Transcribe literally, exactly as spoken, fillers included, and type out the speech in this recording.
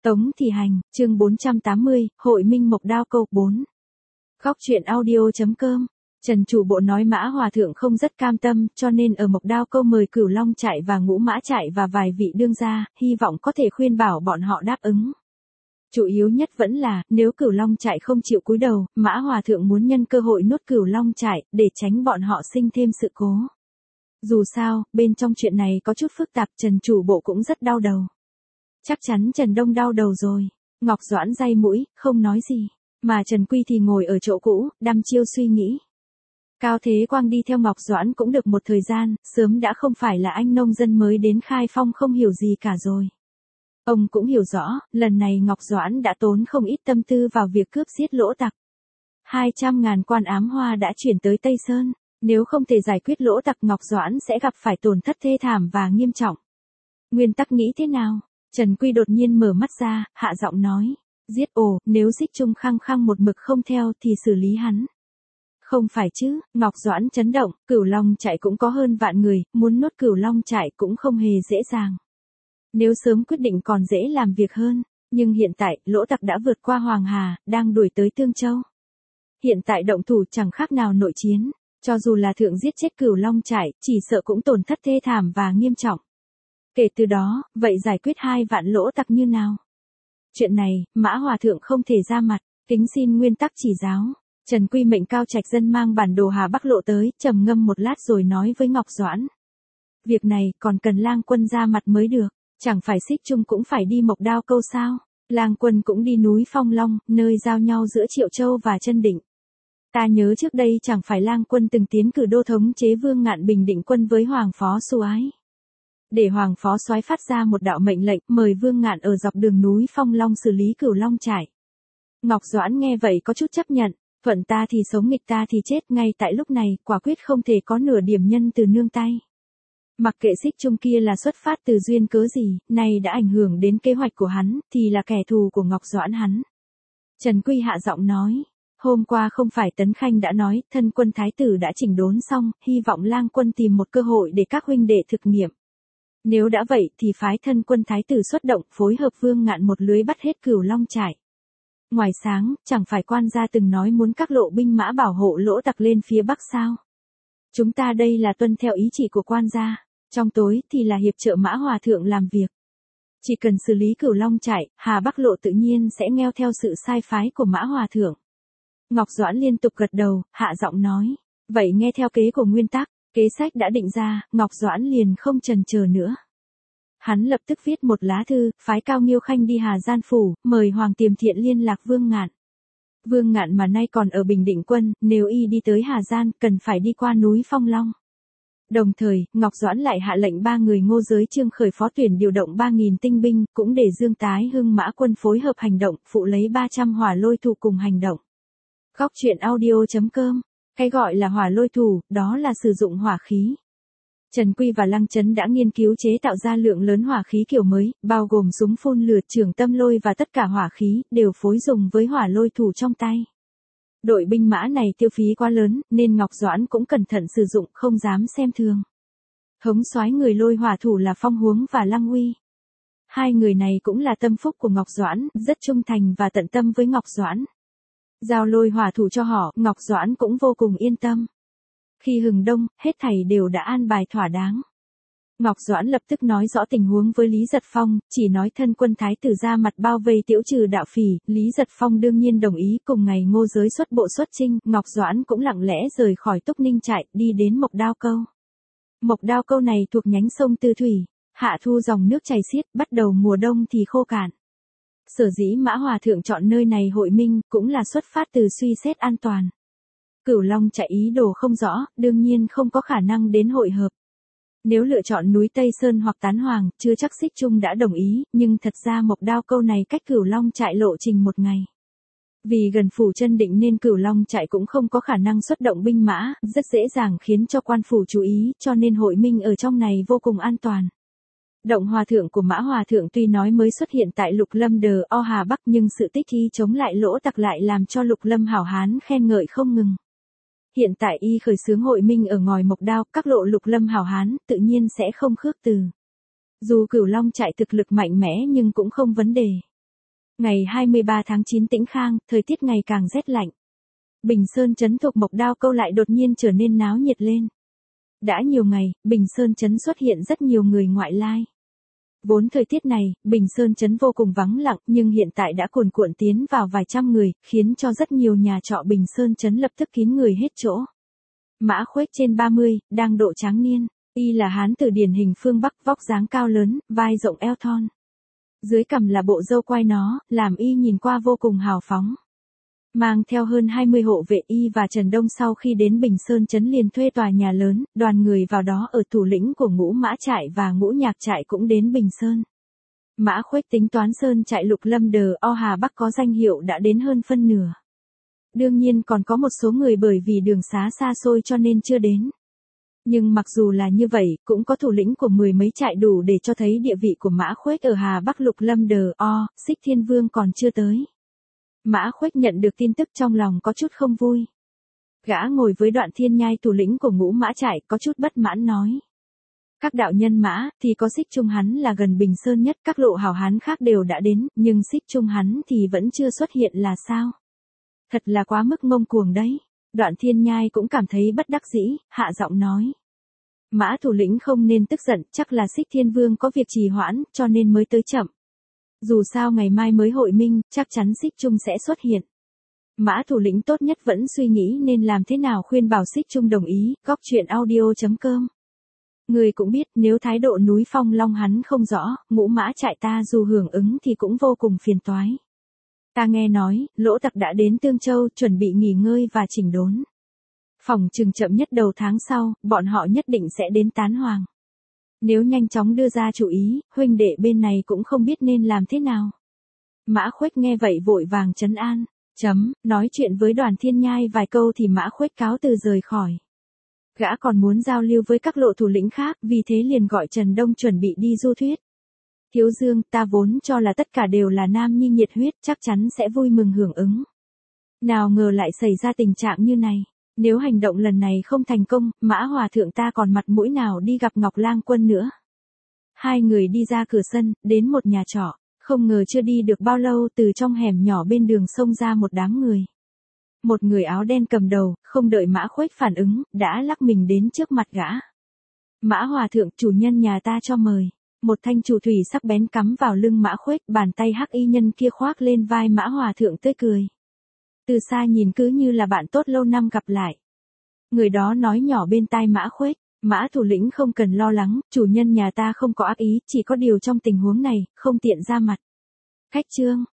Tống Thị Hành, chương bốn trăm tám mươi, Hội Minh Mộc Đao Câu bốn. Góc truyện audio.com. Trần chủ bộ nói Mã Hòa Thượng không rất cam tâm, cho nên ở Mộc Đao Câu mời Cửu Long Trại và Ngũ Mã Trại và vài vị đương gia, hy vọng có thể khuyên bảo bọn họ đáp ứng. Chủ yếu nhất vẫn là, nếu Cửu Long Trại không chịu cúi đầu, Mã Hòa Thượng muốn nhân cơ hội nuốt Cửu Long Trại, để tránh bọn họ sinh thêm sự cố. Dù sao, bên trong chuyện này có chút phức tạp, Trần chủ bộ cũng rất đau đầu. Chắc chắn Trần Đông đau đầu rồi. Ngọc Doãn day mũi, không nói gì. Mà Trần Quy thì ngồi ở chỗ cũ, đăm chiêu suy nghĩ. Cao Thế Quang đi theo Ngọc Doãn cũng được một thời gian, sớm đã không phải là anh nông dân mới đến Khai Phong không hiểu gì cả rồi. Ông cũng hiểu rõ, lần này Ngọc Doãn đã tốn không ít tâm tư vào việc cướp giết lỗ tặc. Hai trăm ngàn quan ám hoa đã chuyển tới Tây Sơn, nếu không thể giải quyết lỗ tặc Ngọc Doãn sẽ gặp phải tổn thất thê thảm và nghiêm trọng. Nguyên tắc nghĩ thế nào? Trần Quy đột nhiên mở mắt ra, hạ giọng nói. Giết ồ, nếu Xích Trung khăng khăng một mực không theo thì xử lý hắn. Không phải chứ, Ngọc Doãn chấn động, Cửu Long Trại cũng có hơn vạn người, muốn nuốt Cửu Long Trại cũng không hề dễ dàng. Nếu sớm quyết định còn dễ làm việc hơn, nhưng hiện tại, lỗ tặc đã vượt qua Hoàng Hà, đang đuổi tới Tương Châu. Hiện tại động thủ chẳng khác nào nội chiến, cho dù là thượng giết chết Cửu Long Trại, chỉ sợ cũng tổn thất thê thảm và nghiêm trọng. Kể từ đó, vậy giải quyết hai vạn lỗ tặc như nào? Chuyện này, Mã Hòa Thượng không thể ra mặt, kính xin nguyên tắc chỉ giáo. Trần Quy mệnh Cao Trạch Dân mang bản đồ Hà Bắc lộ tới, trầm ngâm một lát rồi nói với Ngọc Doãn. Việc này còn cần Lang Quân ra mặt mới được, chẳng phải Xích Trung cũng phải đi Mộc Đao Câu sao? Lang Quân cũng đi núi Phong Long, nơi giao nhau giữa Triệu Châu và Chân Định. Ta nhớ trước đây chẳng phải Lang Quân từng tiến cử đô thống chế Vương Ngạn bình định quân với Hoàng Phó Soái. Để Hoàng Phó Soái phát ra một đạo mệnh lệnh, mời Vương Ngạn ở dọc đường núi Phong Long xử lý Cửu Long Trại. Ngọc Doãn nghe vậy có chút chấp nhận, thuận ta thì sống nghịch ta thì chết, ngay tại lúc này, quả quyết không thể có nửa điểm nhân từ nương tay. Mặc kệ Xích Trung kia là xuất phát từ duyên cớ gì, nay đã ảnh hưởng đến kế hoạch của hắn, thì là kẻ thù của Ngọc Doãn hắn. Trần Quy hạ giọng nói, hôm qua không phải Tấn Khanh đã nói, thân quân thái tử đã chỉnh đốn xong, hy vọng Lang Quân tìm một cơ hội để các huynh đệ thực nghiệm. Nếu đã vậy thì phái thân quân thái tử xuất động, phối hợp Vương Ngạn một lưới bắt hết Cửu Long Trại. Ngoài sáng, chẳng phải quan gia từng nói muốn các lộ binh mã bảo hộ lỗ tặc lên phía Bắc sao? Chúng ta đây là tuân theo ý chỉ của quan gia, trong tối thì là hiệp trợ Mã Hòa Thượng làm việc. Chỉ cần xử lý Cửu Long Trại, Hà Bắc lộ tự nhiên sẽ ngheo theo sự sai phái của Mã Hòa Thượng. Ngọc Doãn liên tục gật đầu, hạ giọng nói, vậy nghe theo kế của nguyên tắc. Kế sách đã định ra, Ngọc Doãn liền không chần chờ nữa. Hắn lập tức viết một lá thư, phái Cao Nghiêu Khanh đi Hà Gian Phủ, mời Hoàng Tiềm Thiện liên lạc Vương Ngạn. Vương Ngạn mà nay còn ở Bình Định Quân, nếu y đi tới Hà Gian, cần phải đi qua núi Phong Long. Đồng thời, Ngọc Doãn lại hạ lệnh ba người Ngô Giới Trương khởi phó tuyển điều động ba nghìn tinh binh, cũng để Dương Tái Hưng Mã Quân phối hợp hành động, phụ lấy ba trăm hỏa lôi thủ cùng hành động. Góc truyện audio.com. Cái gọi là hỏa lôi thủ, đó là sử dụng hỏa khí. Trần Quy và Lăng Chấn đã nghiên cứu chế tạo ra lượng lớn hỏa khí kiểu mới, bao gồm súng phun lửa, trường tâm lôi và tất cả hỏa khí, đều phối dùng với hỏa lôi thủ trong tay. Đội binh mã này tiêu phí quá lớn, nên Ngọc Doãn cũng cẩn thận sử dụng, không dám xem thường. Thống soái người lôi hỏa thủ là Phong Huống và Lăng Uy. Hai người này cũng là tâm phúc của Ngọc Doãn, rất trung thành và tận tâm với Ngọc Doãn. Giao lôi hỏa thủ cho họ, Ngọc Doãn cũng vô cùng yên tâm. Khi hừng đông, hết thảy đều đã an bài thỏa đáng. Ngọc Doãn lập tức nói rõ tình huống với Lý Giật Phong, chỉ nói thân quân thái tử ra mặt bao vây tiễu trừ đạo phỉ, Lý Giật Phong đương nhiên đồng ý. Cùng ngày Ngô Giới xuất bộ xuất chinh, Ngọc Doãn cũng lặng lẽ rời khỏi Túc Ninh Trại, đi đến Mộc Đao Câu. Mộc Đao Câu này thuộc nhánh sông Tư Thủy, hạ thu dòng nước chảy xiết, bắt đầu mùa đông thì khô cạn. Sở dĩ Mã Hòa Thượng chọn nơi này hội minh, cũng là xuất phát từ suy xét an toàn. Cửu Long Trại ý đồ không rõ, đương nhiên không có khả năng đến hội hợp. Nếu lựa chọn núi Tây Sơn hoặc Tán Hoàng, chưa chắc Xích Trung đã đồng ý, nhưng thật ra Mộc Đao Câu này cách Cửu Long Trại lộ trình một ngày. Vì gần phủ Chân Định nên Cửu Long Trại cũng không có khả năng xuất động binh mã, rất dễ dàng khiến cho quan phủ chú ý, cho nên hội minh ở trong này vô cùng an toàn. Động hòa thượng của Mã Hòa Thượng tuy nói mới xuất hiện tại Lục Lâm Đờ O Hà Bắc, nhưng sự tích y chống lại lỗ tặc lại làm cho Lục Lâm hảo hán khen ngợi không ngừng. Hiện tại y khởi xướng hội minh ở ngòi Mộc Đao, các lộ Lục Lâm hảo hán tự nhiên sẽ không khước từ. Dù Cửu Long Trại thực lực mạnh mẽ nhưng cũng không vấn đề. Ngày hai mươi ba tháng chín Tĩnh Khang, thời tiết ngày càng rét lạnh. Bình Sơn trấn thuộc Mộc Đao Câu lại đột nhiên trở nên náo nhiệt lên. Đã nhiều ngày, Bình Sơn trấn xuất hiện rất nhiều người ngoại lai. Vốn thời tiết này, Bình Sơn trấn vô cùng vắng lặng, nhưng hiện tại đã cuồn cuộn tiến vào vài trăm người, khiến cho rất nhiều nhà trọ Bình Sơn trấn lập tức kín người hết chỗ. Mã Khuếch trên ba mươi, đang độ tráng niên, y là hán tử điển hình phương Bắc, vóc dáng cao lớn, vai rộng eo thon. Dưới cằm là bộ râu quai nó, làm y nhìn qua vô cùng hào phóng. Mang theo hơn hai mươi hộ vệ, y và Trần Đông sau khi đến Bình Sơn trấn liền thuê tòa nhà lớn, đoàn người vào đó ở thủ lĩnh của Ngũ Mã trại và Ngũ Nhạc trại cũng đến Bình Sơn. Mã Khuếch tính toán sơn trại Lục Lâm Đờ O Hà Bắc có danh hiệu đã đến hơn phân nửa. Đương nhiên còn có một số người bởi vì đường xá xa xôi cho nên chưa đến. Nhưng mặc dù là như vậy, cũng có thủ lĩnh của mười mấy trại đủ để cho thấy địa vị của Mã Khuếch ở Hà Bắc. Lục Lâm Đờ O, Xích Thiên Vương còn chưa tới. Mã Khuếch nhận được tin tức trong lòng có chút không vui. Gã ngồi với Đoạn Thiên Nhai thủ lĩnh của Ngũ Mã trại có chút bất mãn nói. Các đạo nhân mã thì có Xích Trung hắn là gần Bình Sơn nhất, các lộ hảo hán khác đều đã đến, nhưng Xích Trung hắn thì vẫn chưa xuất hiện là sao? Thật là quá mức ngông cuồng đấy. Đoạn Thiên Nhai cũng cảm thấy bất đắc dĩ, hạ giọng nói. Mã thủ lĩnh không nên tức giận, chắc là Xích Thiên Vương có việc trì hoãn, cho nên mới tới chậm. Dù sao ngày mai mới hội minh, chắc chắn Xích Trung sẽ xuất hiện. Mã thủ lĩnh tốt nhất vẫn suy nghĩ nên làm thế nào khuyên bảo Xích Trung đồng ý. Góc truyện audio chấm com. Người cũng biết nếu thái độ núi Phong Long hắn không rõ, Ngũ Mã trại ta dù hưởng ứng thì cũng vô cùng phiền toái. Ta nghe nói, Lỗ Tặc đã đến Tương Châu chuẩn bị nghỉ ngơi và chỉnh đốn. Phòng chừng chậm nhất đầu tháng sau, bọn họ nhất định sẽ đến Tán Hoàng. Nếu nhanh chóng đưa ra chủ ý, huynh đệ bên này cũng không biết nên làm thế nào. Mã Khuếch nghe vậy vội vàng trấn an, chấm, nói chuyện với Đoàn Thiên Nhai vài câu thì Mã Khuếch cáo từ rời khỏi. Gã còn muốn giao lưu với các lộ thủ lĩnh khác, vì thế liền gọi Trần Đông chuẩn bị đi du thuyết. Thiếu Dương, ta vốn cho là tất cả đều là nam nhi nhiệt huyết, chắc chắn sẽ vui mừng hưởng ứng. Nào ngờ lại xảy ra tình trạng như này. Nếu hành động lần này không thành công, Mã Hòa Thượng ta còn mặt mũi nào đi gặp Ngọc Lang Quân nữa. Hai người đi ra cửa sân, đến một nhà trọ, không ngờ chưa đi được bao lâu từ trong hẻm nhỏ bên đường xông ra một đám người. Một người áo đen cầm đầu, không đợi Mã Khuếch phản ứng, đã lắc mình đến trước mặt gã. Mã Hòa Thượng, chủ nhân nhà ta cho mời. Một thanh chủ thủy sắc bén cắm vào lưng Mã Khuếch, bàn tay hắc y nhân kia khoác lên vai Mã Hòa Thượng tươi cười. Từ xa nhìn cứ như là bạn tốt lâu năm gặp lại. Người đó nói nhỏ bên tai Mã Khuếch, Mã thủ lĩnh không cần lo lắng, chủ nhân nhà ta không có ác ý, chỉ có điều trong tình huống này, không tiện ra mặt. Khách trương,